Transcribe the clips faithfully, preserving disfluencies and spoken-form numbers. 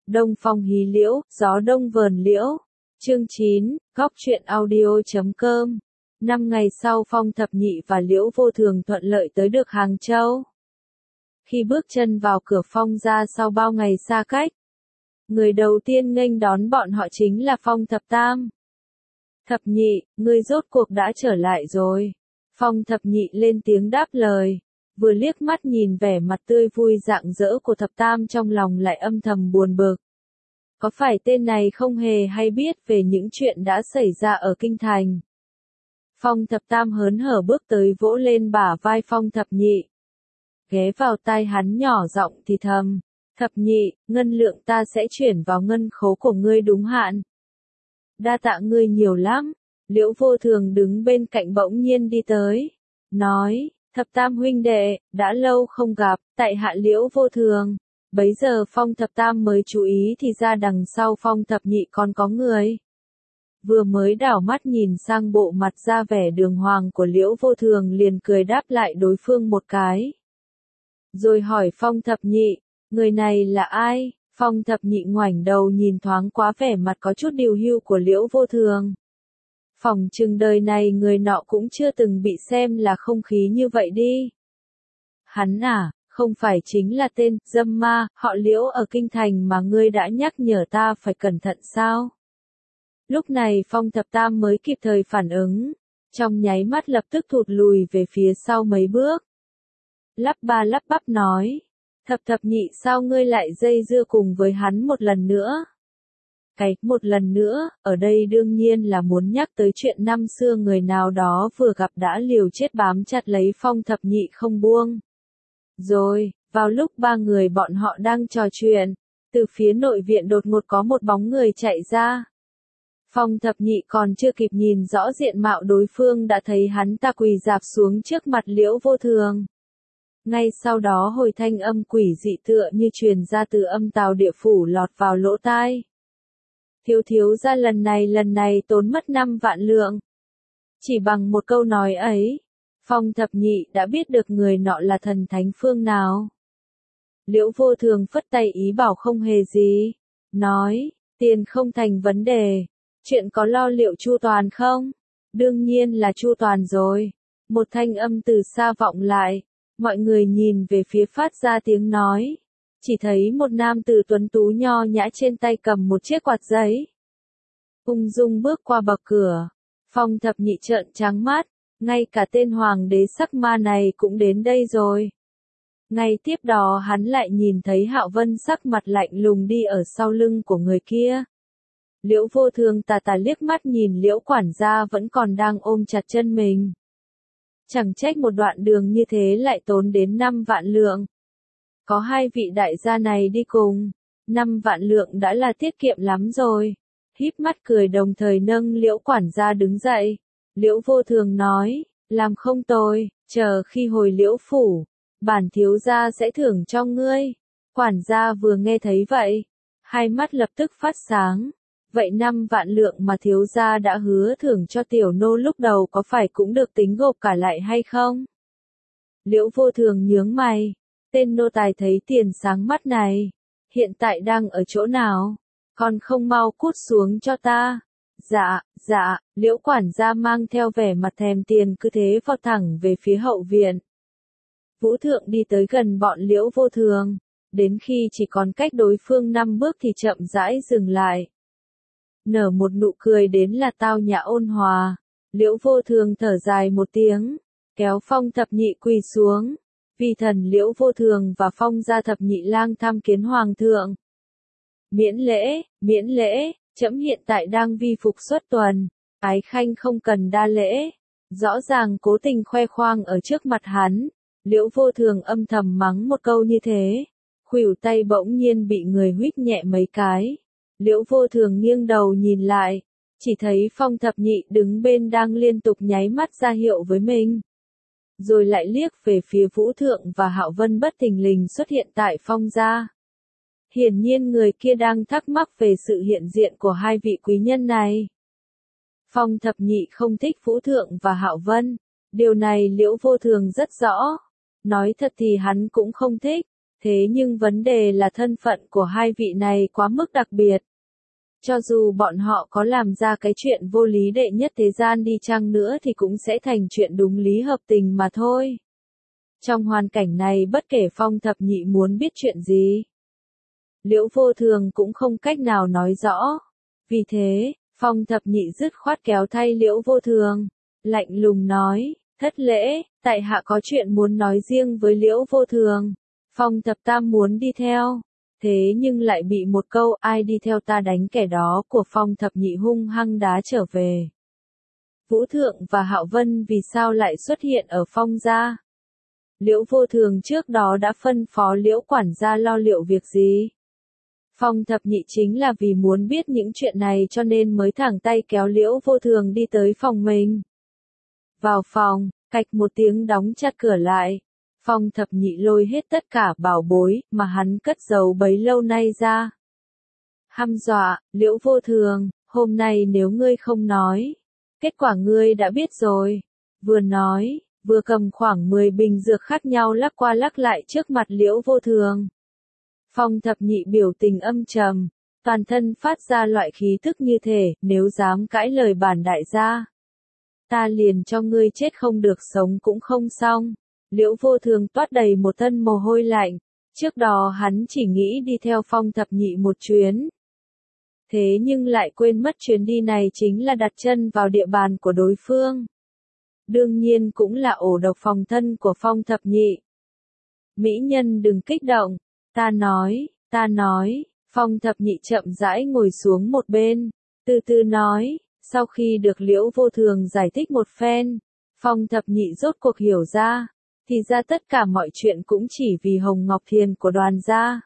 Đông phong hí liễu, gió đông vờn liễu. Chương chín, góc truyện audio chấm com. Năm ngày sau Phong Thập Nhị và Liễu Vô Thường thuận lợi tới được Hàng Châu. Khi bước chân vào cửa Phong gia sau bao ngày xa cách, người đầu tiên nghênh đón bọn họ chính là Phong Thập Tam. Thập Nhị, ngươi rốt cuộc đã trở lại rồi. Phong Thập Nhị lên tiếng đáp lời, vừa liếc mắt nhìn vẻ mặt tươi vui rạng rỡ của Thập Tam trong lòng lại âm thầm buồn bực. Có phải tên này không hề hay biết về những chuyện đã xảy ra ở Kinh Thành? Phong Thập Tam hớn hở bước tới vỗ lên bả vai Phong Thập Nhị. Ghé vào tai hắn nhỏ giọng thì thầm, Thập Nhị, ngân lượng ta sẽ chuyển vào ngân khố của ngươi đúng hạn. Đa tạ ngươi nhiều lắm. Liễu Vô Thường đứng bên cạnh bỗng nhiên đi tới, nói, Thập Tam huynh đệ, đã lâu không gặp, tại hạ Liễu Vô Thường. Bấy giờ Phong Thập Tam mới chú ý thì ra đằng sau Phong Thập Nhị còn có người. Vừa mới đảo mắt nhìn sang bộ mặt ra vẻ đường hoàng của Liễu Vô Thường liền cười đáp lại đối phương một cái. Rồi hỏi Phong Thập Nhị, người này là ai? Phong Thập Nhị ngoảnh đầu nhìn thoáng qua vẻ mặt có chút điều hưu của Liễu Vô Thường. Phỏng chừng đời này người nọ cũng chưa từng bị xem là không khí như vậy đi. Hắn à, không phải chính là tên dâm ma, họ Liễu ở Kinh Thành mà ngươi đã nhắc nhở ta phải cẩn thận sao? Lúc này Phong Thập Tam mới kịp thời phản ứng, trong nháy mắt lập tức thụt lùi về phía sau mấy bước. Lắp ba lắp bắp nói, Thập Thập Nhị sao ngươi lại dây dưa cùng với hắn một lần nữa? Cái một lần nữa, ở đây đương nhiên là muốn nhắc tới chuyện năm xưa người nào đó vừa gặp đã liều chết bám chặt lấy Phong Thập Nhị không buông. Rồi, vào lúc ba người bọn họ đang trò chuyện, từ phía nội viện đột ngột có một bóng người chạy ra. Phong Thập Nhị còn chưa kịp nhìn rõ diện mạo đối phương đã thấy hắn ta quỳ rạp xuống trước mặt Liễu Vô Thường. Ngay sau đó hồi thanh âm quỷ dị tựa như truyền ra từ âm tào địa phủ lọt vào lỗ tai. Thiếu thiếu ra lần này lần này tốn mất năm vạn lượng. Chỉ bằng một câu nói ấy, Phong Thập Nhị đã biết được người nọ là thần thánh phương nào. Liễu Vô Thường phất tay ý bảo không hề gì, nói, tiền không thành vấn đề, chuyện có lo liệu chu toàn không? Đương nhiên là chu toàn rồi. Một thanh âm từ xa vọng lại, mọi người nhìn về phía phát ra tiếng nói. Chỉ thấy một nam tử tuấn tú nho nhã trên tay cầm một chiếc quạt giấy. Ung dung bước qua bậc cửa. Phong Thập Nhị trợn trắng mắt, ngay cả tên hoàng đế sắc ma này cũng đến đây rồi. Ngay tiếp đó hắn lại nhìn thấy Hạo Vân sắc mặt lạnh lùng đi ở sau lưng của người kia. Liễu Vô Thường tà tà liếc mắt nhìn Liễu quản gia vẫn còn đang ôm chặt chân mình. Chẳng trách một đoạn đường như thế lại tốn đến năm vạn lượng. Có hai vị đại gia này đi cùng, năm vạn lượng đã là tiết kiệm lắm rồi. Híp mắt cười đồng thời nâng Liễu quản gia đứng dậy. Liễu Vô Thường nói, làm không tồi, chờ khi hồi Liễu phủ, bản thiếu gia sẽ thưởng cho ngươi. Quản gia vừa nghe thấy vậy, hai mắt lập tức phát sáng. Vậy năm vạn lượng mà thiếu gia đã hứa thưởng cho tiểu nô lúc đầu có phải cũng được tính gộp cả lại hay không? Liễu Vô Thường nhướng mày. Tên nô tài thấy tiền sáng mắt này, hiện tại đang ở chỗ nào, còn không mau cút xuống cho ta. Dạ, dạ, Liễu quản gia mang theo vẻ mặt thèm tiền cứ thế vào thẳng về phía hậu viện. Vũ Thượng đi tới gần bọn Liễu Vô Thường, đến khi chỉ còn cách đối phương năm bước thì chậm rãi dừng lại. Nở một nụ cười đến là tao nhã ôn hòa, Liễu Vô Thường thở dài một tiếng, kéo Phong Thập Nhị quỳ xuống. Vi thần Liễu Vô Thường và Phong gia Thập Nhị lang tham kiến hoàng thượng. Miễn lễ, miễn lễ, trẫm hiện tại đang vi phục xuất tuần, ái khanh không cần đa lễ. Rõ ràng cố tình khoe khoang ở trước mặt hắn, Liễu Vô Thường âm thầm mắng một câu như thế, khuỷu tay bỗng nhiên bị người huýt nhẹ mấy cái. Liễu Vô Thường nghiêng đầu nhìn lại, chỉ thấy Phong Thập Nhị đứng bên đang liên tục nháy mắt ra hiệu với mình. Rồi lại liếc về phía Vũ Thượng và Hạo Vân bất thình lình xuất hiện tại Phong gia. Hiển nhiên người kia đang thắc mắc về sự hiện diện của hai vị quý nhân này. Phong Thập Nhị không thích Vũ Thượng và Hạo Vân, điều này Liễu Vô Thường rất rõ. Nói thật thì hắn cũng không thích, Thế nhưng vấn đề là thân phận của hai vị này quá mức đặc biệt. Cho dù bọn họ có làm ra cái chuyện vô lý đệ nhất thế gian đi chăng nữa thì cũng sẽ thành chuyện đúng lý hợp tình mà thôi. Trong hoàn cảnh này bất kể Phong Thập Nhị muốn biết chuyện gì, Liễu Vô Thường cũng không cách nào nói rõ. Vì thế, Phong Thập Nhị dứt khoát kéo thay Liễu Vô Thường, lạnh lùng nói, thất lễ, tại hạ có chuyện muốn nói riêng với Liễu Vô Thường. Phong Thập Tam muốn đi theo, thế nhưng lại bị một câu ai đi theo ta đánh kẻ đó của Phong Thập Nhị hung hăng đá trở về. Vũ Thượng và Hạo Vân vì sao lại xuất hiện ở Phong gia? Liễu Vô Thường trước đó đã phân phó Liễu quản gia lo liệu việc gì? Phong Thập Nhị chính là vì muốn biết những chuyện này cho nên mới thẳng tay kéo Liễu Vô Thường đi tới phòng mình. Vào phòng, cạch một tiếng đóng chặt cửa lại. Phong Thập Nhị lôi hết tất cả bảo bối mà hắn cất giấu bấy lâu nay ra. Hăm dọa, Liễu Vô Thường, hôm nay nếu ngươi không nói, kết quả ngươi đã biết rồi. Vừa nói, vừa cầm khoảng mười bình dược khác nhau lắc qua lắc lại trước mặt Liễu Vô Thường. Phong Thập Nhị biểu tình âm trầm, toàn thân phát ra loại khí tức như thể, nếu dám cãi lời bản đại gia, ta liền cho ngươi chết không được sống cũng không xong. Liễu Vô Thường toát đầy một thân mồ hôi lạnh, trước đó hắn chỉ nghĩ đi theo Phong Thập Nhị một chuyến. Thế nhưng lại quên mất chuyến đi này chính là đặt chân vào địa bàn của đối phương. Đương nhiên cũng là ổ độc phòng thân của Phong Thập Nhị. Mỹ nhân đừng kích động, ta nói, ta nói, Phong Thập Nhị chậm rãi ngồi xuống một bên, từ từ nói, sau khi được Liễu Vô Thường giải thích một phen, Phong Thập Nhị rốt cuộc hiểu ra, thì ra tất cả mọi chuyện cũng chỉ vì Hồng Ngọc Thiền của Đoàn gia.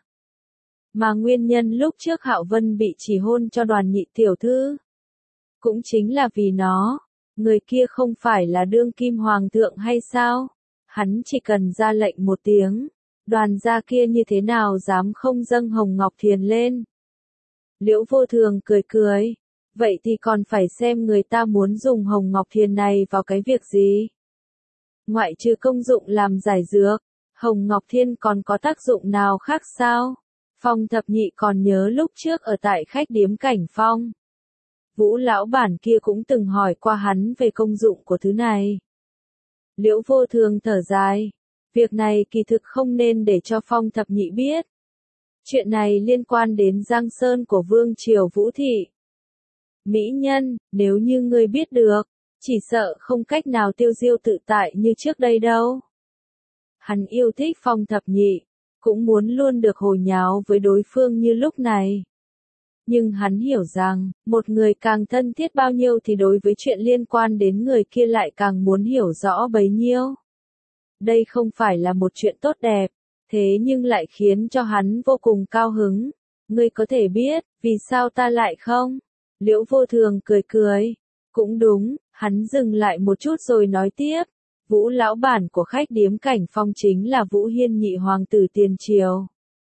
Mà nguyên nhân lúc trước Hạo Vân bị chỉ hôn cho Đoàn nhị tiểu thư, cũng chính là vì nó. Người kia không phải là đương kim hoàng thượng hay sao? Hắn chỉ cần ra lệnh một tiếng, Đoàn gia kia như thế nào dám không dâng Hồng Ngọc Thiền lên? Liễu Vô Thường cười cười, vậy thì còn phải xem người ta muốn dùng Hồng Ngọc Thiền này vào cái việc gì? Ngoại trừ công dụng làm giải dược, Hồng Ngọc Thiên còn có tác dụng nào khác sao? Phong Thập Nhị còn nhớ lúc trước ở tại khách điếm Cảnh Phong, Vũ lão bản kia cũng từng hỏi qua hắn về công dụng của thứ này. Liễu Vô Thường thở dài, việc này kỳ thực không nên để cho Phong Thập Nhị biết. Chuyện này liên quan đến Giang Sơn của Vương Triều Vũ Thị. Mỹ nhân, nếu như ngươi biết được, chỉ sợ không cách nào tiêu diêu tự tại như trước đây đâu. Hắn yêu thích Phong Thập Nhị, cũng muốn luôn được hồi nháo với đối phương như lúc này. Nhưng hắn hiểu rằng, một người càng thân thiết bao nhiêu thì đối với chuyện liên quan đến người kia lại càng muốn hiểu rõ bấy nhiêu. Đây không phải là một chuyện tốt đẹp, thế nhưng lại khiến cho hắn vô cùng cao hứng. Ngươi có thể biết, vì sao ta lại không? Liễu Vô Thường cười cười. Cũng đúng, hắn dừng lại một chút rồi nói tiếp. Vũ lão bản của khách điếm Cảnh Phong chính là Vũ Hiên nhị hoàng tử tiền triều.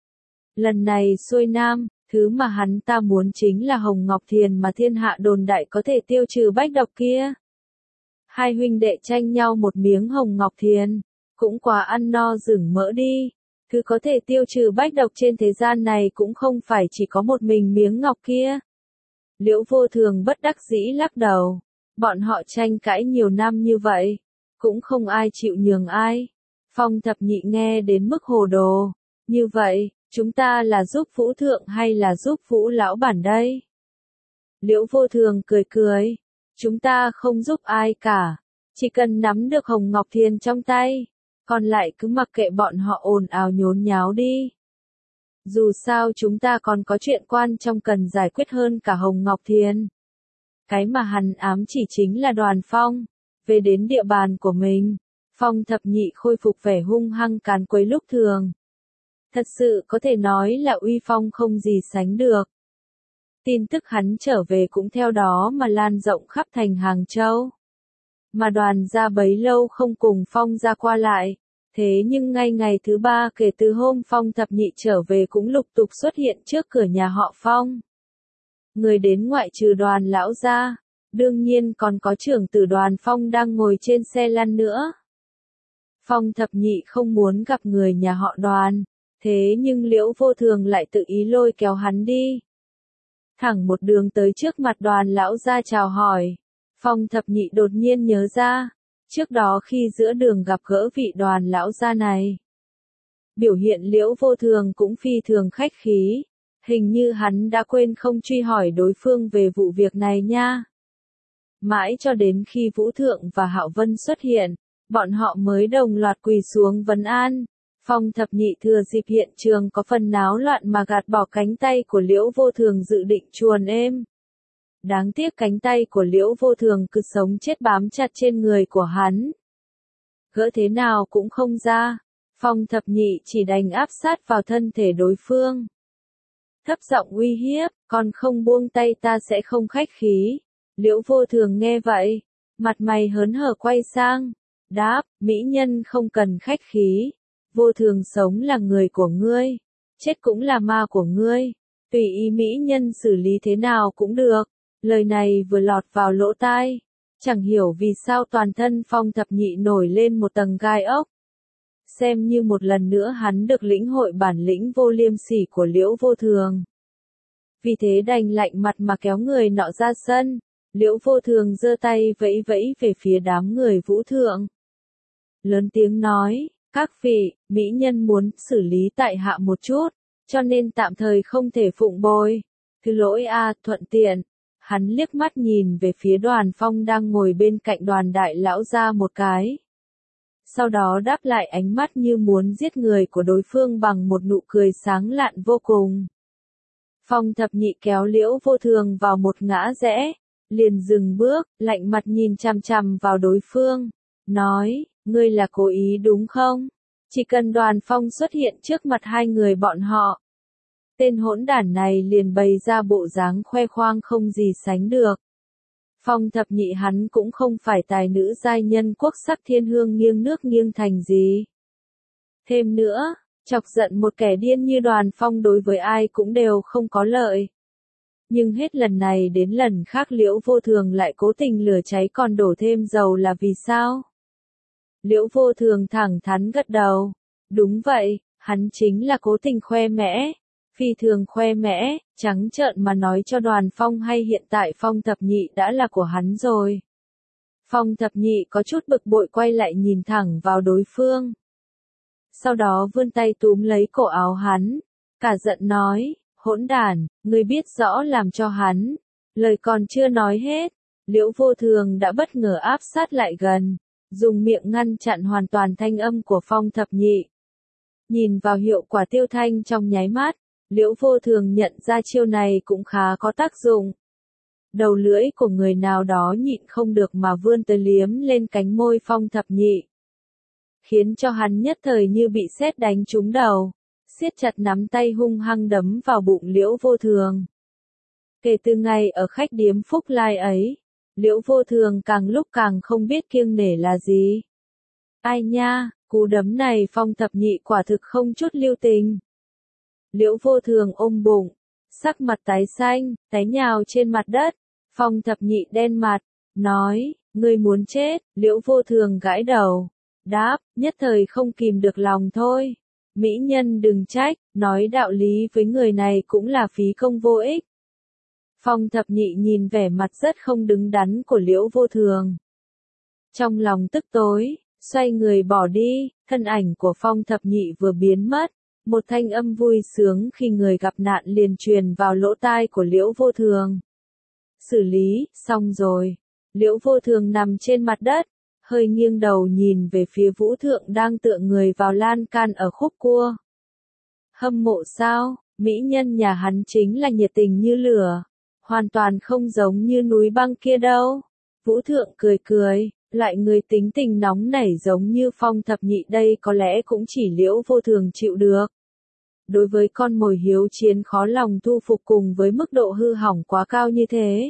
Lần này xuôi nam, thứ mà hắn ta muốn chính là Hồng Ngọc Thiền mà thiên hạ đồn đại có thể tiêu trừ bách độc kia. Hai huynh đệ tranh nhau một miếng Hồng Ngọc Thiền, cũng quá ăn no rừng mỡ đi. Thứ có thể tiêu trừ bách độc trên thế gian này cũng không phải chỉ có một mình miếng ngọc kia. Liễu Vô Thường bất đắc dĩ lắc đầu. Bọn họ tranh cãi nhiều năm như vậy, cũng không ai chịu nhường ai. Phong Thập Nhị nghe đến mức hồ đồ. Như vậy, chúng ta là giúp Vũ Thượng hay là giúp Vũ lão bản đây? Liễu Vô Thường cười cười. Chúng ta không giúp ai cả. Chỉ cần nắm được Hồng Ngọc Thiền trong tay, còn lại cứ mặc kệ bọn họ ồn ào nhốn nháo đi. Dù sao chúng ta còn có chuyện quan trọng cần giải quyết hơn cả Hồng Ngọc Thiền. Cái mà hắn ám chỉ chính là Đoàn Phong. Về đến địa bàn của mình, Phong Thập Nhị khôi phục vẻ hung hăng càn quấy lúc thường. Thật sự có thể nói là uy phong không gì sánh được. Tin tức hắn trở về cũng theo đó mà lan rộng khắp thành Hàng Châu. Mà Đoàn gia bấy lâu không cùng Phong gia qua lại. Thế nhưng ngay ngày thứ ba kể từ hôm Phong Thập Nhị trở về cũng lục tục xuất hiện trước cửa nhà họ Phong. Người đến ngoại trừ Đoàn lão gia, đương nhiên còn có trưởng tử Đoàn Phong đang ngồi trên xe lăn nữa. Phong Thập Nhị không muốn gặp người nhà họ Đoàn, Thế nhưng Liễu Vô Thường lại tự ý lôi kéo hắn đi. Thẳng một đường tới trước mặt Đoàn lão gia chào hỏi. Phong Thập Nhị đột nhiên nhớ ra, trước đó khi giữa đường gặp gỡ vị Đoàn lão gia này, biểu hiện Liễu Vô Thường cũng phi thường khách khí, hình như hắn đã quên không truy hỏi đối phương về vụ việc này nha. Mãi cho đến khi Vũ Thượng và Hạo Vân xuất hiện, bọn họ mới đồng loạt quỳ xuống vấn an. Phong Thập Nhị thừa dịp hiện trường có phần náo loạn mà gạt bỏ cánh tay của Liễu Vô Thường dự định chuồn êm. Đáng tiếc cánh tay của Liễu Vô Thường cứ sống chết bám chặt trên người của hắn. Gỡ thế nào cũng không ra, Phong Thập Nhị chỉ đành áp sát vào thân thể đối phương. Thấp giọng uy hiếp, còn không buông tay ta sẽ không khách khí. Liễu Vô Thường nghe vậy, mặt mày hớn hở quay sang, đáp, mỹ nhân không cần khách khí. Vô Thường sống là người của ngươi, chết cũng là ma của ngươi, tùy ý mỹ nhân xử lý thế nào cũng được. Lời này vừa lọt vào lỗ tai, chẳng hiểu vì sao toàn thân Phong Thập Nhị nổi lên một tầng gai ốc. Xem như một lần nữa hắn được lĩnh hội bản lĩnh vô liêm sỉ của Liễu Vô Thường. Vì thế đành lạnh mặt mà kéo người nọ ra sân. Liễu Vô Thường giơ tay vẫy vẫy về phía đám người Vũ Thượng. Lớn tiếng nói, các vị, mỹ nhân muốn xử lý tại hạ một chút, cho nên tạm thời không thể phụng bồi. Thứ lỗi a, thuận tiện. Hắn liếc mắt nhìn về phía Đoàn Phong đang ngồi bên cạnh Đoàn đại lão ra một cái. Sau đó đáp lại ánh mắt như muốn giết người của đối phương bằng một nụ cười sáng lạn vô cùng. Phong Thập Nhị kéo Liễu Vô Thường vào một ngã rẽ, liền dừng bước, lạnh mặt nhìn chằm chằm vào đối phương, nói, ngươi là cố ý đúng không? Chỉ cần Đoàn Phong xuất hiện trước mặt hai người bọn họ, tên hỗn đản này liền bày ra bộ dáng khoe khoang không gì sánh được. Phong Thập Nhị hắn cũng không phải tài nữ giai nhân quốc sắc thiên hương nghiêng nước nghiêng thành gì. Thêm nữa, chọc giận một kẻ điên như Đoàn Phong đối với ai cũng đều không có lợi. Nhưng hết lần này đến lần khác Liễu Vô Thường lại cố tình lửa cháy còn đổ thêm dầu là vì sao? Liễu Vô Thường thẳng thắn gật đầu. Đúng vậy, hắn chính là cố tình khoe mẽ. Phi thường khoe mẽ, trắng trợn mà nói cho Đoàn Phong hay hiện tại Phong Thập Nhị đã là của hắn rồi. Phong Thập Nhị có chút bực bội quay lại nhìn thẳng vào đối phương. Sau đó vươn tay túm lấy cổ áo hắn, cả giận nói, hỗn đản, ngươi biết rõ làm cho hắn. Lời còn chưa nói hết, Liễu Vô Thường đã bất ngờ áp sát lại gần, dùng miệng ngăn chặn hoàn toàn thanh âm của Phong Thập Nhị. Nhìn vào hiệu quả tiêu thanh trong nháy mắt, Liễu Vô Thường nhận ra chiêu này cũng khá có tác dụng. Đầu lưỡi của người nào đó nhịn không được mà vươn tới liếm lên cánh môi Phong Thập Nhị, khiến cho hắn nhất thời như bị sét đánh trúng đầu, siết chặt nắm tay hung hăng đấm vào bụng Liễu Vô Thường. Kể từ ngày ở khách điếm Phúc Lai ấy, Liễu Vô Thường càng lúc càng không biết kiêng nể là gì. Ai nha, cú đấm này Phong Thập Nhị quả thực không chút lưu tình. Liễu Vô Thường ôm bụng, sắc mặt tái xanh, tái nhào trên mặt đất. Phong Thập Nhị đen mặt, nói, ngươi muốn chết. Liễu Vô Thường gãi đầu, đáp, nhất thời không kìm được lòng thôi. Mỹ nhân đừng trách, nói đạo lý với người này cũng là phí công vô ích. Phong Thập Nhị nhìn vẻ mặt rất không đứng đắn của Liễu Vô Thường, trong lòng tức tối, xoay người bỏ đi. Thân ảnh của Phong Thập Nhị vừa biến mất, một thanh âm vui sướng khi người gặp nạn liền truyền vào lỗ tai của Liễu Vô Thường. Xử lý, xong rồi. Liễu Vô Thường nằm trên mặt đất, hơi nghiêng đầu nhìn về phía Vũ Thượng đang tựa người vào lan can ở khúc cua. Hâm mộ sao? Mỹ nhân nhà hắn chính là nhiệt tình như lửa, hoàn toàn không giống như núi băng kia đâu. Vũ Thượng cười cười, loại người tính tình nóng nảy giống như Phong Thập Nhị đây có lẽ cũng chỉ Liễu Vô Thường chịu được. Đối với con mồi hiếu chiến khó lòng thu phục cùng với mức độ hư hỏng quá cao như thế,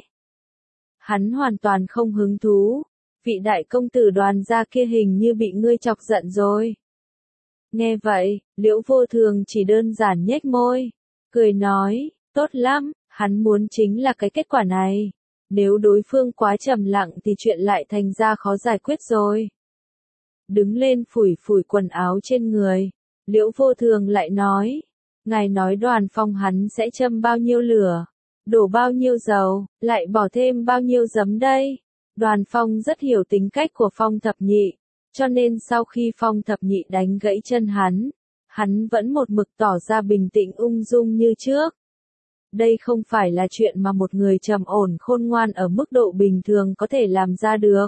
hắn hoàn toàn không hứng thú. Vị đại công tử Đoàn gia kia hình như bị ngươi chọc giận rồi. Nghe vậy, Liễu Vô Thường chỉ đơn giản nhếch môi, cười nói, tốt lắm, hắn muốn chính là cái kết quả này. Nếu đối phương quá trầm lặng thì chuyện lại thành ra khó giải quyết rồi. Đứng lên phủi phủi quần áo trên người, Liễu Vô Thường lại nói, ngài nói Đoàn Phong hắn sẽ châm bao nhiêu lửa, đổ bao nhiêu dầu, lại bỏ thêm bao nhiêu giấm đây. Đoàn Phong rất hiểu tính cách của Phong Thập Nhị, cho nên sau khi Phong Thập Nhị đánh gãy chân hắn, hắn vẫn một mực tỏ ra bình tĩnh ung dung như trước. Đây không phải là chuyện mà một người trầm ổn khôn ngoan ở mức độ bình thường có thể làm ra được.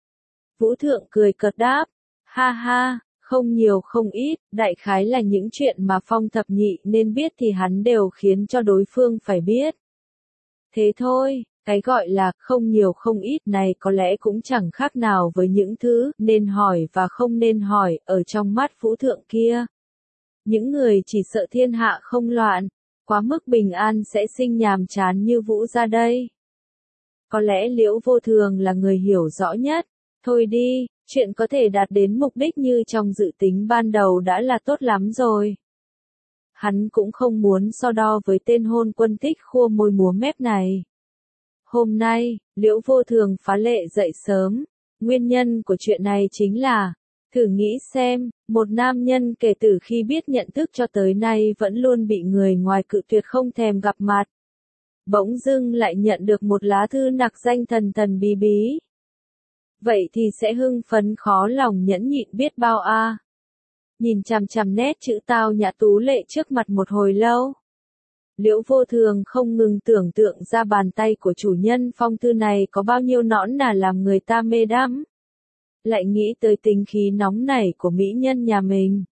Vũ Thượng cười cợt đáp, ha ha, không nhiều không ít, đại khái là những chuyện mà Phong Thập Nhị nên biết thì hắn đều khiến cho đối phương phải biết. Thế thôi, cái gọi là không nhiều không ít này có lẽ cũng chẳng khác nào với những thứ nên hỏi và không nên hỏi ở trong mắt Vũ Thượng kia. Những người chỉ sợ thiên hạ không loạn, quá mức bình an sẽ sinh nhàm chán như Vũ ra đây. Có lẽ Liễu Vô Thường là người hiểu rõ nhất. Thôi đi, chuyện có thể đạt đến mục đích như trong dự tính ban đầu đã là tốt lắm rồi. Hắn cũng không muốn so đo với tên hôn quân thích khua môi múa mép này. Hôm nay, Liễu Vô Thường phá lệ dậy sớm. Nguyên nhân của chuyện này chính là, thử nghĩ xem, một nam nhân kể từ khi biết nhận thức cho tới nay vẫn luôn bị người ngoài cự tuyệt không thèm gặp mặt. Bỗng dưng lại nhận được một lá thư nặc danh thần thần bí bí. Vậy thì sẽ hưng phấn khó lòng nhẫn nhịn biết bao a. À. Nhìn chằm chằm nét chữ tao nhã tú lệ trước mặt một hồi lâu. Liễu Vô Thường không ngừng tưởng tượng ra bàn tay của chủ nhân phong thư này có bao nhiêu nõn nà làm người ta mê đắm. Lại nghĩ tới tính khí nóng nảy của mỹ nhân nhà mình.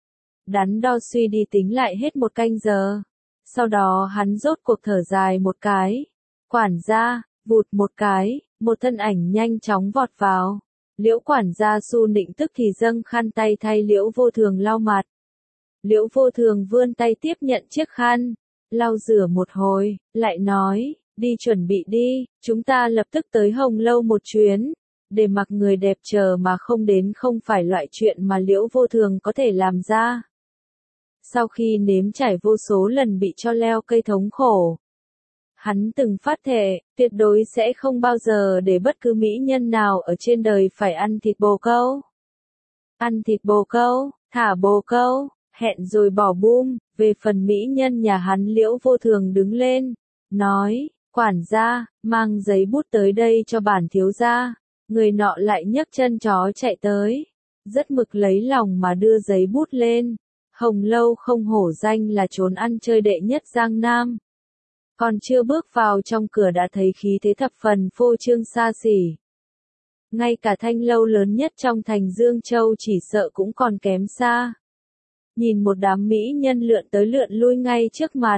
Đắn đo suy đi tính lại hết một canh giờ. Sau đó hắn rốt cuộc thở dài một cái. Quản gia, vụt một cái, một thân ảnh nhanh chóng vọt vào. Liễu quản gia Su Nịnh tức thì dâng khăn tay thay Liễu Vô Thường lau mặt. Liễu Vô Thường vươn tay tiếp nhận chiếc khăn, lau rửa một hồi, lại nói, đi chuẩn bị đi, chúng ta lập tức tới Hồng Lâu một chuyến. Để mặc người đẹp chờ mà không đến không phải loại chuyện mà Liễu Vô Thường có thể làm ra. Sau khi nếm trải vô số lần bị cho leo cây thống khổ, hắn từng phát thệ, tuyệt đối sẽ không bao giờ để bất cứ mỹ nhân nào ở trên đời phải ăn thịt bồ câu. Ăn thịt bồ câu, thả bồ câu, hẹn rồi bỏ bum. Về phần mỹ nhân nhà hắn Liễu Vô Thường đứng lên, nói, quản gia, mang giấy bút tới đây cho bản thiếu gia. Người nọ lại nhấc chân chó chạy tới, rất mực lấy lòng mà đưa giấy bút lên. Hồng Lâu không hổ danh là trốn ăn chơi đệ nhất Giang Nam. Còn chưa bước vào trong cửa đã thấy khí thế thập phần phô trương xa xỉ. Ngay cả thanh lâu lớn nhất trong thành Dương Châu chỉ sợ cũng còn kém xa. Nhìn một đám mỹ nhân lượn tới lượn lui ngay trước mặt.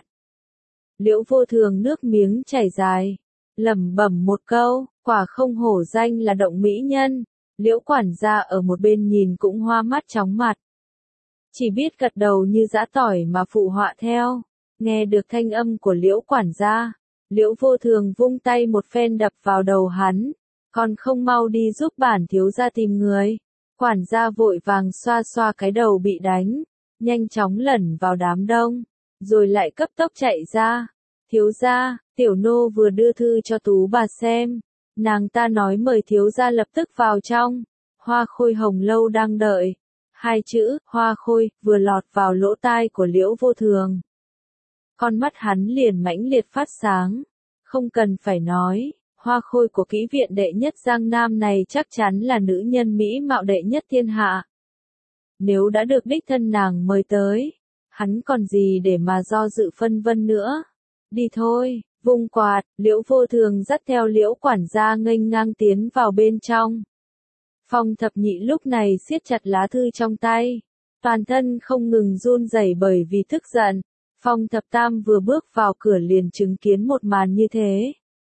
Liễu Vô Thường nước miếng chảy dài, lẩm bẩm một câu, quả không hổ danh là động mỹ nhân. Liễu quản gia ở một bên nhìn cũng hoa mắt chóng mặt. Chỉ biết gật đầu như giã tỏi mà phụ họa theo. Nghe được thanh âm của Liễu quản gia, Liễu Vô Thường vung tay một phen đập vào đầu hắn, còn không mau đi giúp bản thiếu gia tìm người. Quản gia vội vàng xoa xoa cái đầu bị đánh, nhanh chóng lẩn vào đám đông, rồi lại cấp tốc chạy ra. Thiếu gia, tiểu nô vừa đưa thư cho Tú bà xem, nàng ta nói mời thiếu gia lập tức vào trong. Hoa Khôi Hồng Lâu đang đợi. Hai chữ, Hoa Khôi, vừa lọt vào lỗ tai của Liễu Vô Thường. Con mắt hắn liền mãnh liệt phát sáng. Không cần phải nói, Hoa Khôi của kỹ viện đệ nhất Giang Nam này chắc chắn là nữ nhân mỹ mạo đệ nhất thiên hạ. Nếu đã được đích thân nàng mời tới, hắn còn gì để mà do dự phân vân nữa. Đi thôi, vung quạt, Liễu Vô Thường dắt theo Liễu quản gia nghênh ngang tiến vào bên trong. Phong Thập Nhị lúc này siết chặt lá thư trong tay, toàn thân không ngừng run rẩy bởi vì tức giận. Phong Thập Tam vừa bước vào cửa liền chứng kiến một màn như thế.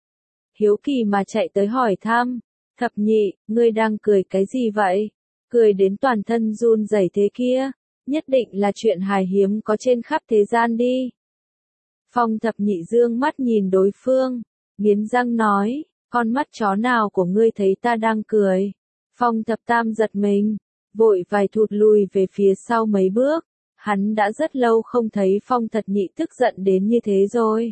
Hiếu kỳ mà chạy tới hỏi thăm, Thập Nhị, ngươi đang cười cái gì vậy? Cười đến toàn thân run rẩy thế kia, nhất định là chuyện hài hiếm có trên khắp thế gian đi. Phong Thập Nhị dương mắt nhìn đối phương, nghiến răng nói, con mắt chó nào của ngươi thấy ta đang cười? Phong Thập Tam giật mình, vội vài thụt lùi về phía sau mấy bước. Hắn đã rất lâu không thấy Phong Thập Nhị tức giận đến như thế rồi.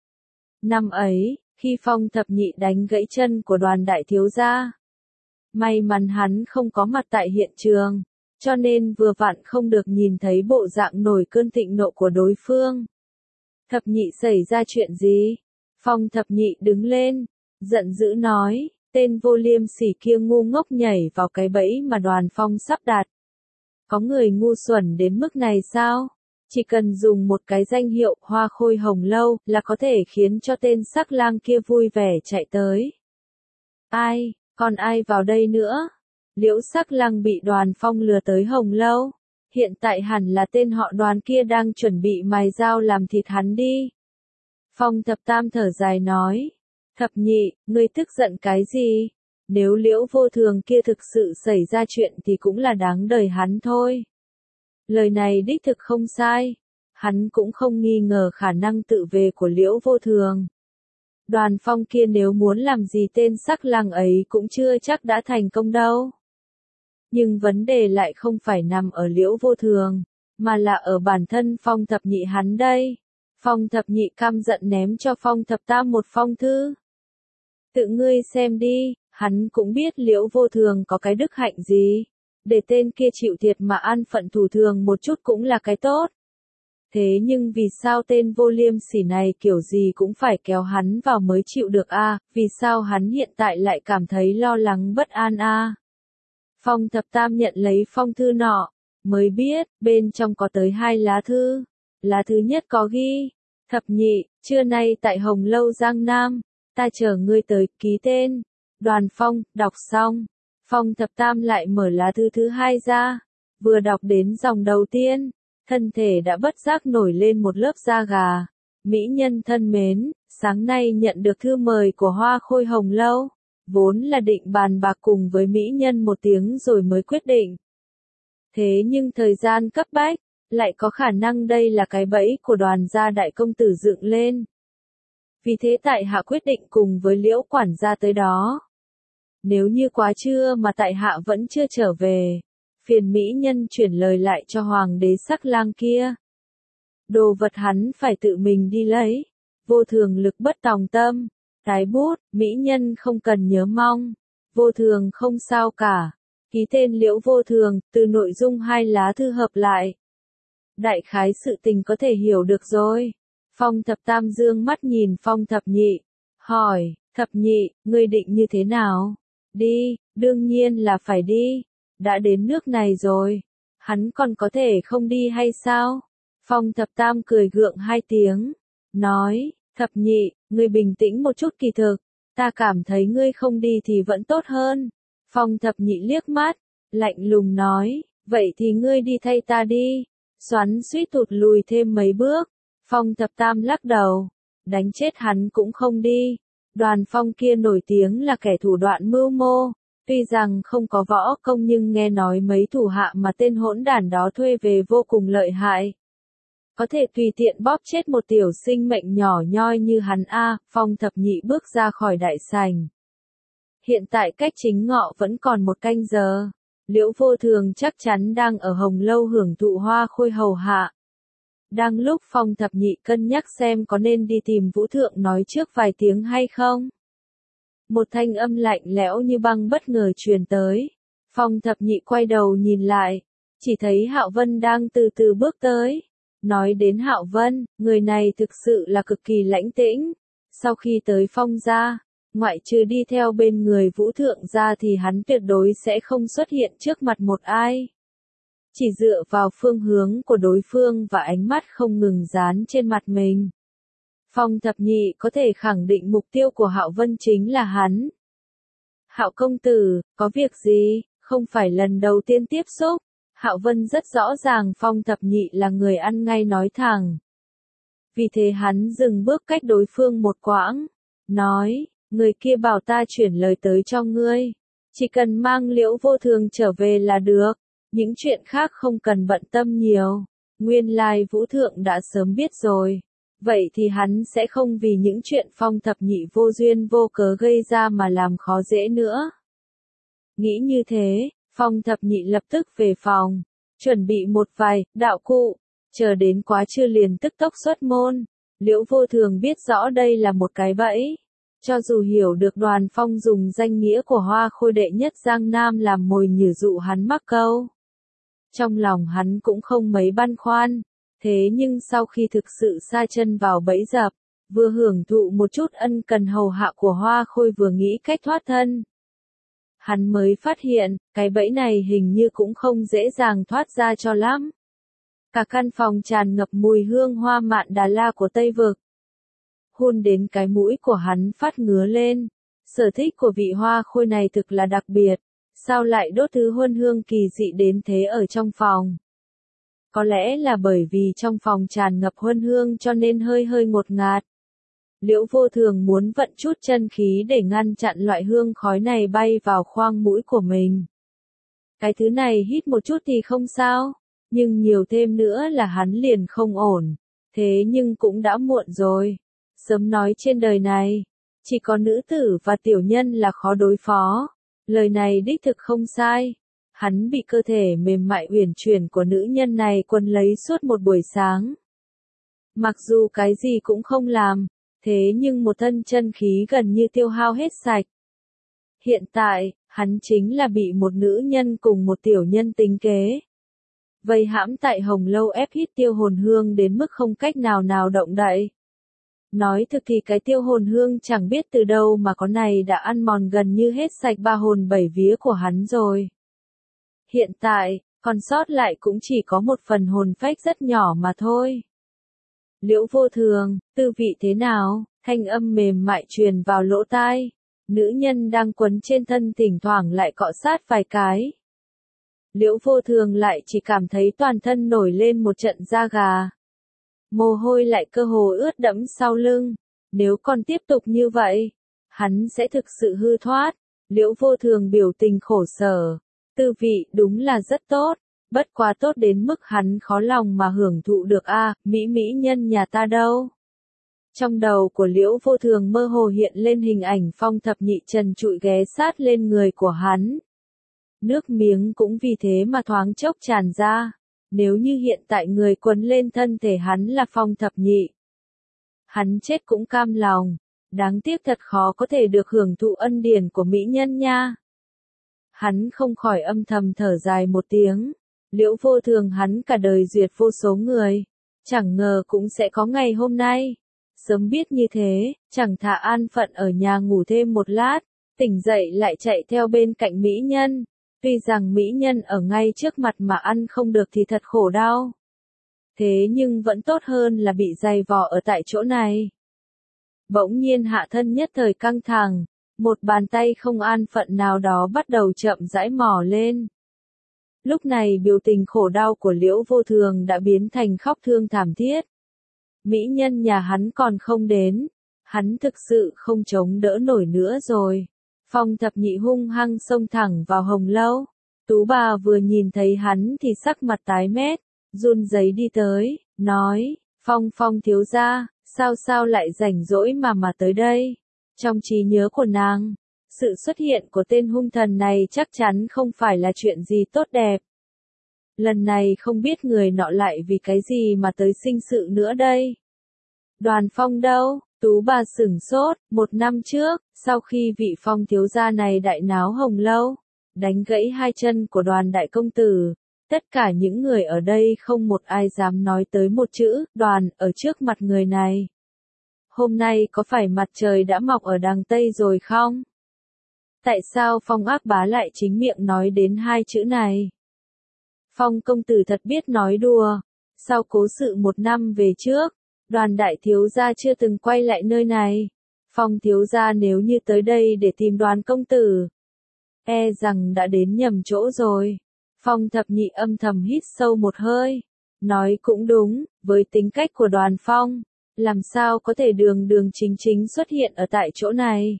Năm ấy, khi Phong Thập Nhị đánh gãy chân của Đoàn đại thiếu gia, may mắn hắn không có mặt tại hiện trường, cho nên vừa vặn không được nhìn thấy bộ dạng nổi cơn thịnh nộ của đối phương. Thập nhị xảy ra chuyện gì? Phong thập nhị đứng lên, giận dữ nói, tên vô liêm sỉ kia ngu ngốc nhảy vào cái bẫy mà Đoàn Phong sắp đặt. Có người ngu xuẩn đến mức này sao? Chỉ cần dùng một cái danh hiệu Hoa Khôi Hồng Lâu là có thể khiến cho tên sắc lang kia vui vẻ chạy tới. Ai, còn ai vào đây nữa? Liễu sắc lang bị Đoàn Phong lừa tới Hồng Lâu. Hiện tại hẳn là tên họ Đoàn kia đang chuẩn bị mài dao làm thịt hắn đi. Phong thập tam thở dài nói. Thập nhị, ngươi tức giận cái gì? Nếu Liễu vô thường kia thực sự xảy ra chuyện thì cũng là đáng đời hắn thôi. Lời này đích thực không sai. Hắn cũng không nghi ngờ khả năng tự vệ của Liễu vô thường. Đoàn Phong kia nếu muốn làm gì tên sắc lang ấy cũng chưa chắc đã thành công đâu. Nhưng vấn đề lại không phải nằm ở Liễu vô thường, mà là ở bản thân Phong thập nhị hắn đây. Phong thập nhị căm giận ném cho Phong thập tam một phong thư. Tự ngươi xem đi, hắn cũng biết Liễu vô thường có cái đức hạnh gì. Để tên kia chịu thiệt mà an phận thủ thường một chút cũng là cái tốt. Thế nhưng vì sao tên vô liêm sỉ này kiểu gì cũng phải kéo hắn vào mới chịu được a? À? Vì sao hắn hiện tại lại cảm thấy lo lắng bất an a? À? Phong thập tam nhận lấy phong thư nọ, mới biết, bên trong có tới hai lá thư. Lá thứ nhất có ghi, thập nhị, trưa nay tại Hồng Lâu Giang Nam, ta chờ ngươi tới, ký tên. Đoàn Phong, đọc xong. Phong thập tam lại mở lá thư thứ hai ra, vừa đọc đến dòng đầu tiên, thân thể đã bất giác nổi lên một lớp da gà. Mỹ nhân thân mến, sáng nay nhận được thư mời của Hoa Khôi Hồng Lâu, vốn là định bàn bạc cùng với Mỹ nhân một tiếng rồi mới quyết định. Thế nhưng thời gian cấp bách, lại có khả năng đây là cái bẫy của Đoàn gia đại công tử dựng lên. Vì thế tại hạ quyết định cùng với Liễu quản gia tới đó. Nếu như quá trưa mà tại hạ vẫn chưa trở về, phiền mỹ nhân chuyển lời lại cho hoàng đế sắc lang kia. Đồ vật hắn phải tự mình đi lấy, vô thường lực bất tòng tâm, cái bút, mỹ nhân không cần nhớ mong, vô thường không sao cả, ký tên Liễu vô thường, từ nội dung hai lá thư hợp lại. Đại khái sự tình có thể hiểu được rồi. Phong thập tam dương mắt nhìn Phong thập nhị, hỏi, thập nhị, ngươi định như thế nào? Đi, đương nhiên là phải đi. Đã đến nước này rồi, hắn còn có thể không đi hay sao? Phong thập tam cười gượng hai tiếng, nói, thập nhị, ngươi bình tĩnh một chút kỳ thực, ta cảm thấy ngươi không đi thì vẫn tốt hơn. Phong thập nhị liếc mắt, lạnh lùng nói, vậy thì ngươi đi thay ta đi. Xoắn suýt tụt lùi thêm mấy bước, Phong thập tam lắc đầu, đánh chết hắn cũng không đi. Đoàn Phong kia nổi tiếng là kẻ thủ đoạn mưu mô. Tuy rằng không có võ công nhưng nghe nói mấy thủ hạ mà tên hỗn đản đó thuê về vô cùng lợi hại. Có thể tùy tiện bóp chết một tiểu sinh mệnh nhỏ nhoi như hắn a. Phong thập nhị bước ra khỏi đại sảnh. Hiện tại cách chính ngọ vẫn còn một canh giờ. Liễu vô thường chắc chắn đang ở Hồng Lâu hưởng thụ Hoa Khôi hầu hạ. Đang lúc Phong thập nhị cân nhắc xem có nên đi tìm Vũ Thượng nói trước vài tiếng hay không. Một thanh âm lạnh lẽo như băng bất ngờ truyền tới. Phong thập nhị quay đầu nhìn lại, chỉ thấy Hạo Vân đang từ từ bước tới. Nói đến Hạo Vân, người này thực sự là cực kỳ lãnh tĩnh. Sau khi tới Phong gia, ngoại trừ đi theo bên người Vũ Thượng ra thì hắn tuyệt đối sẽ không xuất hiện trước mặt một ai. Chỉ dựa vào phương hướng của đối phương và ánh mắt không ngừng dán trên mặt mình. Phong thập nhị có thể khẳng định mục tiêu của Hạo Vân chính là hắn. Hạo công tử, có việc gì? Không phải lần đầu tiên tiếp xúc. Hạo Vân rất rõ ràng Phong thập nhị là người ăn ngay nói thẳng. Vì thế hắn dừng bước cách đối phương một quãng. Nói, người kia bảo ta chuyển lời tới cho ngươi. Chỉ cần mang Liễu vô thường trở về là được. Những chuyện khác không cần bận tâm nhiều. Nguyên lai Vũ Thượng đã sớm biết rồi. Vậy thì hắn sẽ không vì những chuyện Phong thập nhị vô duyên vô cớ gây ra mà làm khó dễ nữa. Nghĩ như thế, Phong thập nhị lập tức về phòng, chuẩn bị một vài đạo cụ, chờ đến quá trưa liền tức tốc xuất môn. Liễu vô thường biết rõ đây là một cái bẫy. Cho dù hiểu được Đoàn Phong dùng danh nghĩa của Hoa Khôi đệ nhất Giang Nam làm mồi nhử dụ hắn mắc câu. Trong lòng hắn cũng không mấy băn khoăn, thế nhưng sau khi thực sự sa chân vào bẫy dập, vừa hưởng thụ một chút ân cần hầu hạ của Hoa Khôi vừa nghĩ cách thoát thân. Hắn mới phát hiện, cái bẫy này hình như cũng không dễ dàng thoát ra cho lắm. Cả căn phòng tràn ngập mùi hương hoa mạn Đà La của Tây Vực. Hôn đến cái mũi của hắn phát ngứa lên. Sở thích của vị Hoa Khôi này thực là đặc biệt. Sao lại đốt thứ huân hương kỳ dị đến thế ở trong phòng? Có lẽ là bởi vì trong phòng tràn ngập huân hương cho nên hơi hơi ngột ngạt. Liễu Vô Thường muốn vận chút chân khí để ngăn chặn loại hương khói này bay vào khoang mũi của mình. Cái thứ này hít một chút thì không sao, nhưng nhiều thêm nữa là hắn liền không ổn. Thế nhưng cũng đã muộn rồi. Sớm nói trên đời này, chỉ có nữ tử và tiểu nhân là khó đối phó. Lời này đích thực không sai. Hắn bị cơ thể mềm mại uyển chuyển của nữ nhân này quấn lấy suốt một buổi sáng. Mặc dù cái gì cũng không làm, thế nhưng một thân chân khí gần như tiêu hao hết sạch. Hiện tại, hắn chính là bị một nữ nhân cùng một tiểu nhân tính kế. Vây hãm tại Hồng Lâu ép hít tiêu hồn hương đến mức không cách nào nào động đậy. Nói thực thì cái tiêu hồn hương chẳng biết từ đâu mà có này đã ăn mòn gần như hết sạch ba hồn bảy vía của hắn rồi. Hiện tại, còn sót lại cũng chỉ có một phần hồn phách rất nhỏ mà thôi. Liễu Vô Thường, tư vị thế nào? Thanh âm mềm mại truyền vào lỗ tai. Nữ nhân đang quấn trên thân thỉnh thoảng lại cọ sát vài cái. Liễu Vô Thường lại chỉ cảm thấy toàn thân nổi lên một trận da gà. Mồ hôi lại cơ hồ ướt đẫm sau lưng. Nếu còn tiếp tục như vậy, hắn sẽ thực sự hư thoát. Liễu Vô Thường biểu tình khổ sở. Tư vị đúng là rất tốt. Bất quá tốt đến mức hắn khó lòng mà hưởng thụ được a, à, mỹ mỹ nhân nhà ta đâu. Trong đầu của Liễu Vô Thường mơ hồ hiện lên hình ảnh Phong Thập Nhị trần trụi ghé sát lên người của hắn. Nước miếng cũng vì thế mà thoáng chốc tràn ra. Nếu như hiện tại người quấn lên thân thể hắn là Phong Thập Nhị, hắn chết cũng cam lòng. Đáng tiếc thật khó có thể được hưởng thụ ân điển của mỹ nhân nha. Hắn không khỏi âm thầm thở dài một tiếng. Liễu Vô Thường hắn cả đời duyệt vô số người, chẳng ngờ cũng sẽ có ngày hôm nay. Sớm biết như thế, chẳng thà an phận ở nhà ngủ thêm một lát, tỉnh dậy lại chạy theo bên cạnh mỹ nhân. Tuy rằng mỹ nhân ở ngay trước mặt mà ăn không được thì thật khổ đau. Thế nhưng vẫn tốt hơn là bị dày vò ở tại chỗ này. Bỗng nhiên hạ thân nhất thời căng thẳng, một bàn tay không an phận nào đó bắt đầu chậm rãi mò lên. Lúc này biểu tình khổ đau của Liễu Vô Thường đã biến thành khóc thương thảm thiết. Mỹ nhân nhà hắn còn không đến, hắn thực sự không chống đỡ nổi nữa rồi. Phong Thập Nhị hung hăng xông thẳng vào Hồng Lâu. Tú bà vừa nhìn thấy hắn thì sắc mặt tái mét, run rẩy đi tới, nói, Phong Phong thiếu gia, sao sao lại rảnh rỗi mà mà tới đây. Trong trí nhớ của nàng, sự xuất hiện của tên hung thần này chắc chắn không phải là chuyện gì tốt đẹp. Lần này không biết người nọ lại vì cái gì mà tới sinh sự nữa đây. Đoàn Phong đâu? Tú bà sửng sốt. Một năm trước, sau khi vị Phong thiếu gia này đại náo Hồng Lâu, đánh gãy hai chân của Đoàn đại công tử, tất cả những người ở đây không một ai dám nói tới một chữ Đoàn ở trước mặt người này. Hôm nay có phải mặt trời đã mọc ở đằng Tây rồi không? Tại sao Phong ác bá lại chính miệng nói đến hai chữ này? Phong công tử thật biết nói đùa. Sau cố sự một năm về trước, Đoàn đại thiếu gia chưa từng quay lại nơi này. Phong thiếu gia nếu như tới đây để tìm Đoàn công tử, e rằng đã đến nhầm chỗ rồi. Phong Thập Nhị âm thầm hít sâu một hơi. Nói cũng đúng, với tính cách của Đoàn Phong, làm sao có thể đường đường chính chính xuất hiện ở tại chỗ này.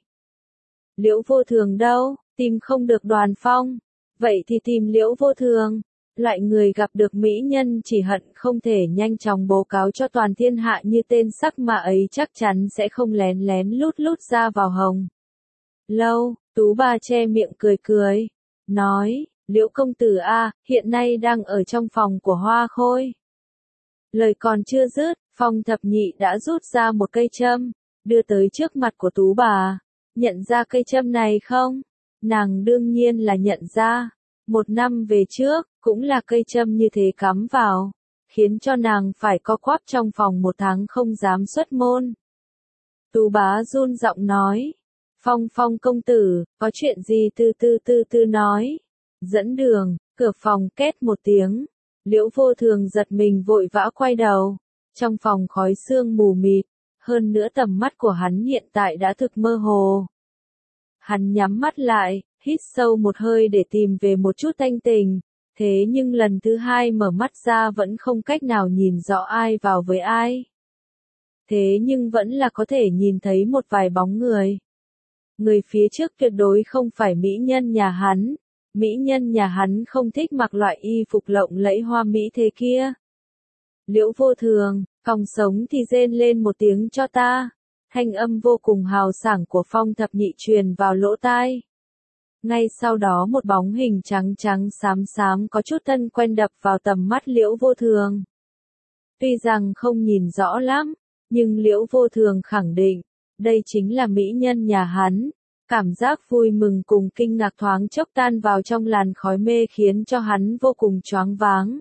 Liễu Vô Thường đâu, tìm không được Đoàn Phong. Vậy thì tìm Liễu Vô Thường. Loại người gặp được mỹ nhân chỉ hận không thể nhanh chóng báo cáo cho toàn thiên hạ như tên sắc mà ấy chắc chắn sẽ không lén lén lút lút ra vào Hồng Lâu. Tú bà che miệng cười cười, nói, Liễu công tử a, hiện nay đang ở trong phòng của Hoa Khôi. Lời còn chưa dứt, Phong Thập Nhị đã rút ra một cây châm, đưa tới trước mặt của Tú bà. Nhận ra cây châm này không? Nàng đương nhiên là nhận ra. Một năm về trước, cũng là cây châm như thế cắm vào, khiến cho nàng phải co quắp trong phòng một tháng không dám xuất môn. Tú Bá run giọng nói, Phong Phong công tử, có chuyện gì từ từ từ từ nói. Dẫn đường, cửa phòng két một tiếng, Liễu Vô Thường giật mình vội vã quay đầu. Trong phòng khói sương mù mịt, hơn nữa tầm mắt của hắn hiện tại đã thực mơ hồ. Hắn nhắm mắt lại, hít sâu một hơi để tìm về một chút thanh tình, thế nhưng lần thứ hai mở mắt ra vẫn không cách nào nhìn rõ ai vào với ai. Thế nhưng vẫn là có thể nhìn thấy một vài bóng người. Người phía trước tuyệt đối không phải mỹ nhân nhà hắn, mỹ nhân nhà hắn không thích mặc loại y phục lộng lẫy hoa mỹ thế kia. Liễu Vô Thường, còng sống thì rên lên một tiếng cho ta. Thanh âm vô cùng hào sảng của Phong Thập Nhị truyền vào lỗ tai. Ngay sau đó một bóng hình trắng trắng xám xám có chút thân quen đập vào tầm mắt Liễu Vô Thường. Tuy rằng không nhìn rõ lắm, nhưng Liễu Vô Thường khẳng định, đây chính là mỹ nhân nhà hắn. Cảm giác vui mừng cùng kinh ngạc thoáng chốc tan vào trong làn khói mê khiến cho hắn vô cùng choáng váng.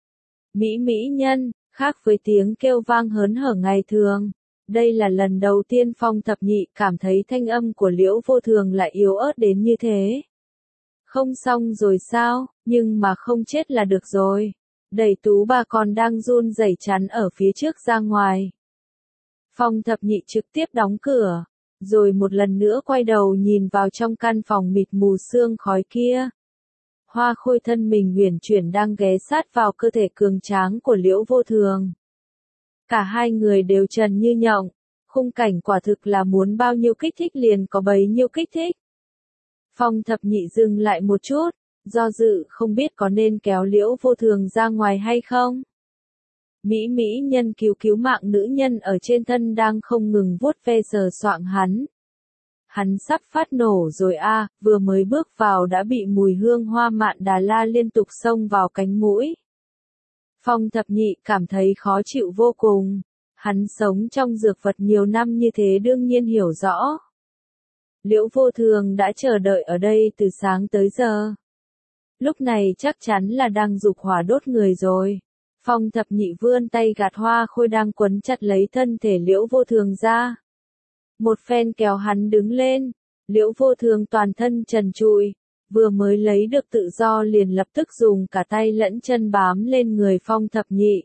Mỹ mỹ nhân, khác với tiếng kêu vang hớn hở ngày thường. Đây là lần đầu tiên Phong Thập Nhị cảm thấy thanh âm của Liễu Vô Thường lại yếu ớt đến như thế. Không xong rồi sao, nhưng mà không chết là được rồi. Đẩy Tú Bà còn đang run rẩy chắn ở phía trước ra ngoài. Phong Thập Nhị trực tiếp đóng cửa, rồi một lần nữa quay đầu nhìn vào trong căn phòng mịt mù sương khói kia. Hoa Khôi thân mình huyền chuyển đang ghé sát vào cơ thể cường tráng của Liễu Vô Thường. Cả hai người đều trần như nhộng, khung cảnh quả thực là muốn bao nhiêu kích thích liền có bấy nhiêu kích thích. Phong Thập Nhị dừng lại một chút, do dự không biết có nên kéo Liễu Vô Thường ra ngoài hay không. Mỹ mỹ nhân cứu cứu mạng nữ nhân ở trên thân đang không ngừng vuốt ve sờ soạng hắn. Hắn sắp phát nổ rồi a, à, vừa mới bước vào đã bị mùi hương hoa mạn Đà La liên tục xông vào cánh mũi. Phong Thập Nhị cảm thấy khó chịu vô cùng. Hắn sống trong dược vật nhiều năm như thế đương nhiên hiểu rõ. Liễu Vô Thường đã chờ đợi ở đây từ sáng tới giờ. Lúc này chắc chắn là đang dục hỏa đốt người rồi. Phong Thập Nhị vươn tay gạt Hoa Khôi đang quấn chặt lấy thân thể Liễu Vô Thường ra. Một phen kéo hắn đứng lên. Liễu Vô Thường toàn thân trần trụi, vừa mới lấy được tự do liền lập tức dùng cả tay lẫn chân bám lên người Phong Thập Nhị.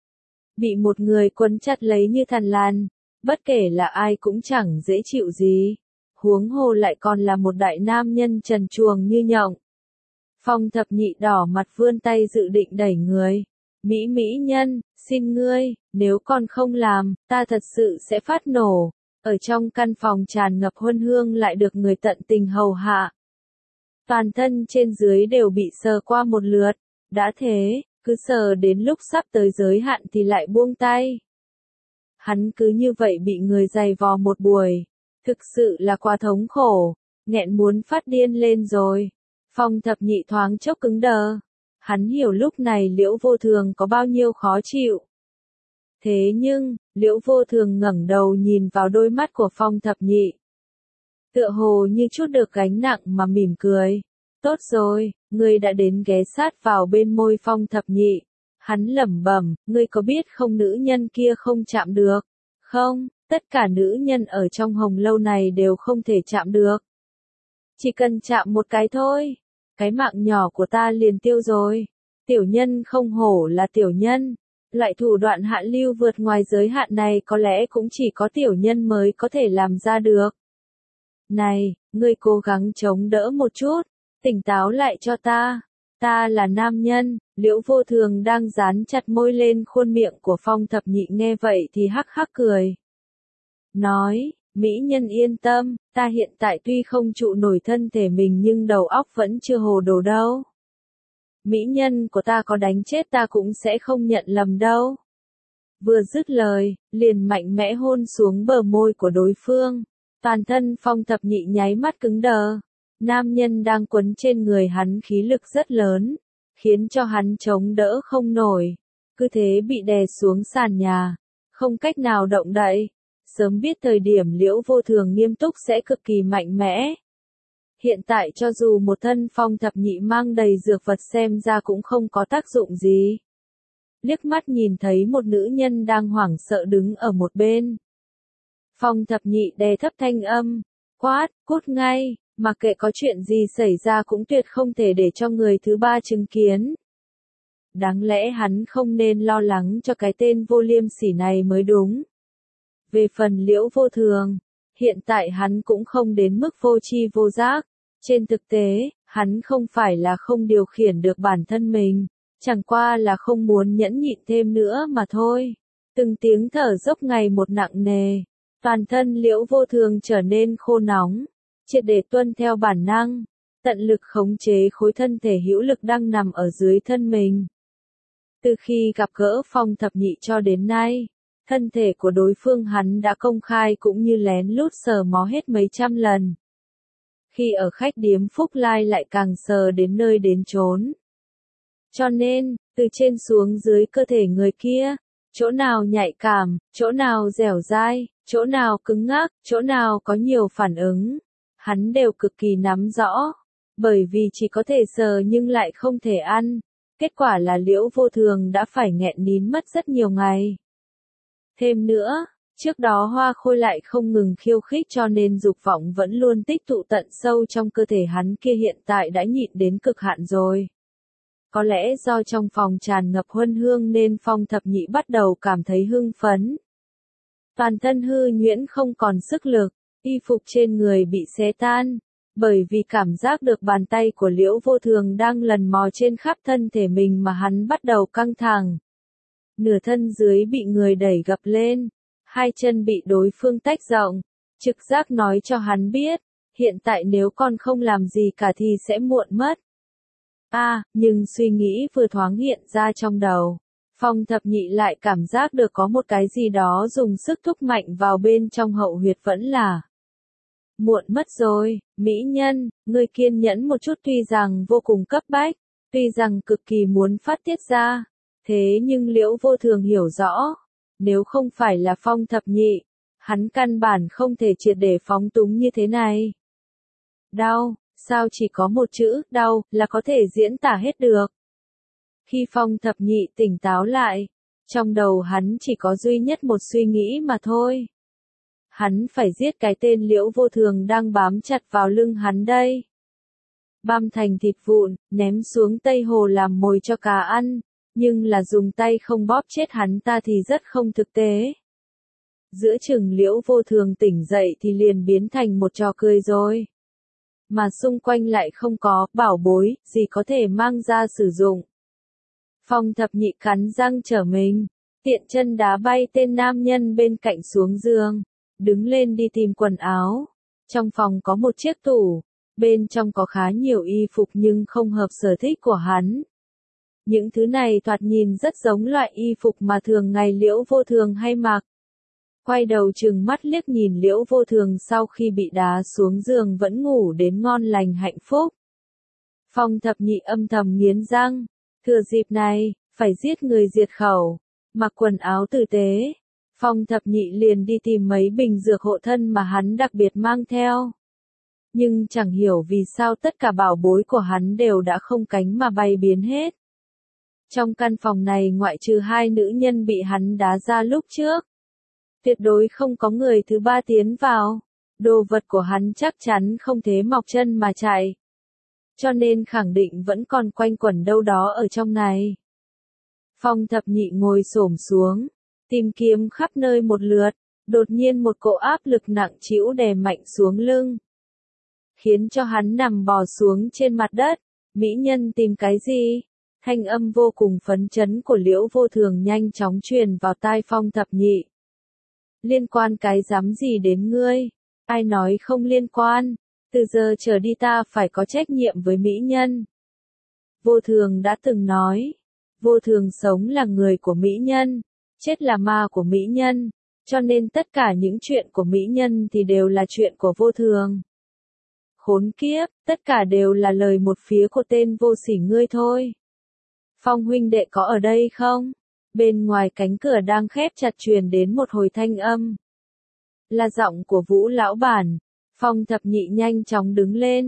Bị một người quấn chặt lấy như thằn lằn, bất kể là ai cũng chẳng dễ chịu gì. Huống hồ lại còn là một đại nam nhân trần truồng như nhộng. Phong Thập Nhị đỏ mặt vươn tay dự định đẩy người. Mỹ mỹ nhân, xin ngươi, nếu còn không làm, ta thật sự sẽ phát nổ. Ở trong căn phòng tràn ngập huân hương lại được người tận tình hầu hạ. Toàn thân trên dưới đều bị sờ qua một lượt. Đã thế, cứ sờ đến lúc sắp tới giới hạn thì lại buông tay. Hắn cứ như vậy bị người giày vò một buổi. Thực sự là quá thống khổ, nghẹn muốn phát điên lên rồi. Phong Thập Nhị thoáng chốc cứng đờ. Hắn hiểu lúc này Liễu Vô Thường có bao nhiêu khó chịu. Thế nhưng, Liễu Vô Thường ngẩng đầu nhìn vào đôi mắt của Phong Thập Nhị. Tựa hồ như chút được gánh nặng mà mỉm cười. Tốt rồi, ngươi đã đến ghé sát vào bên môi Phong Thập Nhị. Hắn lẩm bẩm, ngươi có biết không nữ nhân kia không chạm được? Không, tất cả nữ nhân ở trong hồng lâu này đều không thể chạm được. Chỉ cần chạm một cái thôi, cái mạng nhỏ của ta liền tiêu rồi. Tiểu nhân không hổ là tiểu nhân. Loại thủ đoạn hạ lưu vượt ngoài giới hạn này có lẽ cũng chỉ có tiểu nhân mới có thể làm ra được. Này, ngươi cố gắng chống đỡ một chút, tỉnh táo lại cho ta. Ta là nam nhân. Liễu Vô Thường đang dán chặt môi lên khuôn miệng của Phong Thập Nhị nghe vậy thì hắc hắc cười. Nói, mỹ nhân yên tâm, ta hiện tại tuy không trụ nổi thân thể mình nhưng đầu óc vẫn chưa hồ đồ đâu. Mỹ nhân của ta có đánh chết ta cũng sẽ không nhận lầm đâu. Vừa dứt lời, liền mạnh mẽ hôn xuống bờ môi của đối phương. Toàn thân Phong Thập Nhị nháy mắt cứng đờ. Nam nhân đang quấn trên người hắn khí lực rất lớn, khiến cho hắn chống đỡ không nổi. Cứ thế bị đè xuống sàn nhà, không cách nào động đậy. Sớm biết thời điểm Liễu Vô Thường nghiêm túc sẽ cực kỳ mạnh mẽ. Hiện tại cho dù một thân Phong thập nhị mang đầy dược vật xem ra cũng không có tác dụng gì. Liếc mắt nhìn thấy một nữ nhân đang hoảng sợ đứng ở một bên. Phong thập nhị đè thấp thanh âm, quát, cút ngay, mặc kệ có chuyện gì xảy ra cũng tuyệt không thể để cho người thứ ba chứng kiến. Đáng lẽ hắn không nên lo lắng cho cái tên vô liêm sỉ này mới đúng. Về phần Liễu Vô Thường, hiện tại hắn cũng không đến mức vô tri vô giác. Trên thực tế, hắn không phải là không điều khiển được bản thân mình, chẳng qua là không muốn nhẫn nhịn thêm nữa mà thôi. Từng tiếng thở dốc ngày một nặng nề, toàn thân Liễu Vô Thường trở nên khô nóng, triệt để tuân theo bản năng, tận lực khống chế khối thân thể hữu lực đang nằm ở dưới thân mình. Từ khi gặp gỡ Phong thập nhị cho đến nay, thân thể của đối phương hắn đã công khai cũng như lén lút sờ mó hết mấy trăm lần. Khi ở khách điếm Phúc Lai lại càng sờ đến nơi đến chốn. Cho nên, từ trên xuống dưới cơ thể người kia, chỗ nào nhạy cảm, chỗ nào dẻo dai, chỗ nào cứng ngắc, chỗ nào có nhiều phản ứng, hắn đều cực kỳ nắm rõ, bởi vì chỉ có thể sờ nhưng lại không thể ăn. Kết quả là Liễu Vô Thường đã phải nghẹn nín mất rất nhiều ngày. Thêm nữa, trước đó Hoa Khôi lại không ngừng khiêu khích cho nên dục vọng vẫn luôn tích tụ tận sâu trong cơ thể hắn kia hiện tại đã nhịn đến cực hạn rồi. Có lẽ do trong phòng tràn ngập huân hương nên Phong thập nhị bắt đầu cảm thấy hưng phấn. Toàn thân hư nhuyễn không còn sức lực, y phục trên người bị xé tan, bởi vì cảm giác được bàn tay của Liễu Vô Thường đang lần mò trên khắp thân thể mình mà hắn bắt đầu căng thẳng. Nửa thân dưới bị người đẩy gập lên, hai chân bị đối phương tách rộng, trực giác nói cho hắn biết, hiện tại nếu con không làm gì cả thì sẽ muộn mất. À, nhưng suy nghĩ vừa thoáng hiện ra trong đầu, Phong thập nhị lại cảm giác được có một cái gì đó dùng sức thúc mạnh vào bên trong hậu huyệt vẫn là. Muộn mất rồi, mỹ nhân, ngươi kiên nhẫn một chút tuy rằng vô cùng cấp bách, tuy rằng cực kỳ muốn phát tiết ra, thế nhưng Liễu Vô Thường hiểu rõ, nếu không phải là Phong thập nhị, hắn căn bản không thể triệt để phóng túng như thế này. Đau, sao chỉ có một chữ, đau, là có thể diễn tả hết được. Khi Phong thập nhị tỉnh táo lại, trong đầu hắn chỉ có duy nhất một suy nghĩ mà thôi. Hắn phải giết cái tên Liễu Vô Thường đang bám chặt vào lưng hắn đây. Băm thành thịt vụn, ném xuống Tây Hồ làm mồi cho cá ăn, nhưng là dùng tay không bóp chết hắn ta thì rất không thực tế. Giữa chừng Liễu Vô Thường tỉnh dậy thì liền biến thành một trò cười rồi. Mà xung quanh lại không có bảo bối gì có thể mang ra sử dụng. Phong thập nhị cắn răng trở mình, tiện chân đá bay tên nam nhân bên cạnh xuống giường, đứng lên đi tìm quần áo. Trong phòng có một chiếc tủ, bên trong có khá nhiều y phục nhưng không hợp sở thích của hắn. Những thứ này thoạt nhìn rất giống loại y phục mà thường ngày Liễu Vô Thường hay mặc. Quay đầu trừng mắt liếc nhìn Liễu Vô Thường sau khi bị đá xuống giường vẫn ngủ đến ngon lành hạnh phúc. Phong thập nhị âm thầm nghiến răng, thừa dịp này, phải giết người diệt khẩu, mặc quần áo tử tế. Phong thập nhị liền đi tìm mấy bình dược hộ thân mà hắn đặc biệt mang theo. Nhưng chẳng hiểu vì sao tất cả bảo bối của hắn đều đã không cánh mà bay biến hết. Trong căn phòng này ngoại trừ hai nữ nhân bị hắn đá ra lúc trước, tuyệt đối không có người thứ ba tiến vào. Đồ vật của hắn chắc chắn không thế mọc chân mà chạy. Cho nên khẳng định vẫn còn quanh quẩn đâu đó ở trong này. Phong thập nhị ngồi xổm xuống, tìm kiếm khắp nơi một lượt, đột nhiên một cỗ áp lực nặng trĩu đè mạnh xuống lưng. Khiến cho hắn nằm bò xuống trên mặt đất. Mỹ nhân tìm cái gì? Thanh âm vô cùng phấn chấn của Liễu Vô Thường nhanh chóng truyền vào tai Phong thập nhị. Liên quan cái dám gì đến ngươi? Ai nói không liên quan? Từ giờ trở đi ta phải có trách nhiệm với mỹ nhân. Vô Thường đã từng nói, Vô Thường sống là người của mỹ nhân, chết là ma của mỹ nhân, cho nên tất cả những chuyện của mỹ nhân thì đều là chuyện của Vô Thường. Khốn kiếp, tất cả đều là lời một phía của tên vô sỉ ngươi thôi. Phong huynh đệ có ở đây không? Bên ngoài cánh cửa đang khép chặt truyền đến một hồi thanh âm. Là giọng của Vũ lão bản. Phong thập nhị nhanh chóng đứng lên,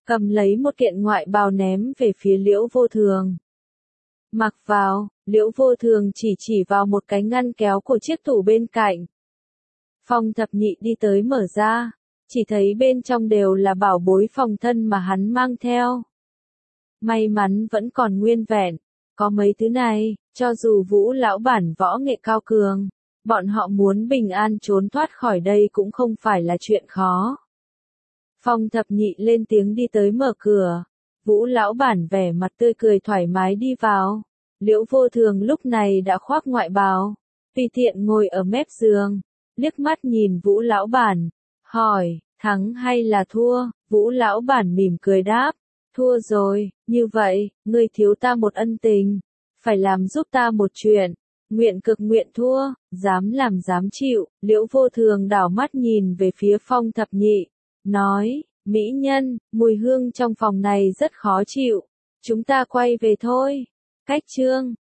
cầm lấy một kiện ngoại bào ném về phía Liễu Vô Thường. Mặc vào, Liễu Vô Thường chỉ chỉ vào một cái ngăn kéo của chiếc tủ bên cạnh. Phong Thập Nhị đi tới mở ra, chỉ thấy bên trong đều là bảo bối phòng thân mà hắn mang theo. May mắn vẫn còn nguyên vẹn, có mấy thứ này, cho dù Vũ lão bản võ nghệ cao cường, bọn họ muốn bình an trốn thoát khỏi đây cũng không phải là chuyện khó. Phong Thập Nhị lên tiếng đi tới mở cửa, Vũ lão bản vẻ mặt tươi cười thoải mái đi vào. Liễu Vô Thường lúc này đã khoác ngoại bào, tùy tiện ngồi ở mép giường, liếc mắt nhìn Vũ lão bản, hỏi, thắng hay là thua? Vũ lão bản mỉm cười đáp, thua rồi, như vậy, ngươi thiếu ta một ân tình, phải làm giúp ta một chuyện, nguyện cực nguyện thua, dám làm dám chịu. Liễu Vô Thường đảo mắt nhìn về phía Phong Thập Nhị, nói, mỹ nhân, mùi hương trong phòng này rất khó chịu, chúng ta quay về thôi. Cách chương